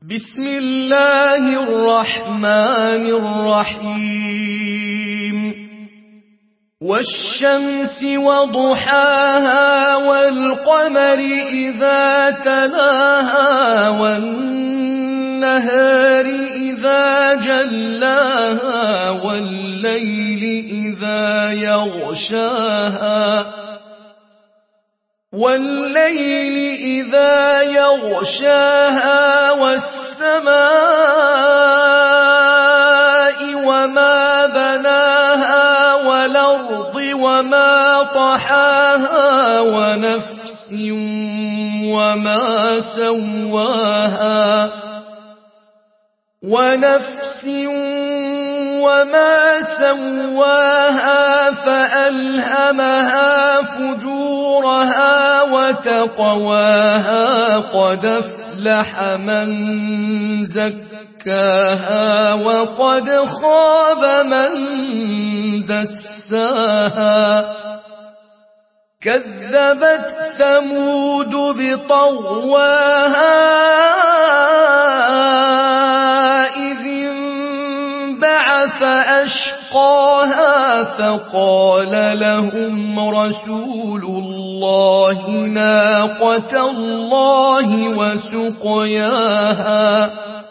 بسم الله الرحمن الرحيم والشمس وضحاها والقمر إذا تلاها والنهار إذا جلاها والليل إذا يغشاها والسماء وما بناها والأرض وما طحاها ونفس وما سواها فألهمها فجورها وتقواها قد أفلح من زكاها وقد خاب من دساها كذبت ثمود بطغواها إذ انبعث أشقاها فقال لهم رسول الله ناقة الله وسقياها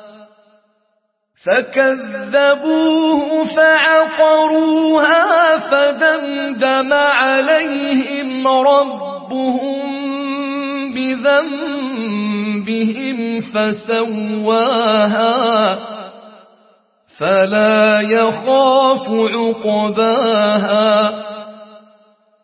فكذبوه فعقروها فدمدم عليهم ربهم بذنبهم فسواها فلا يخاف عقباها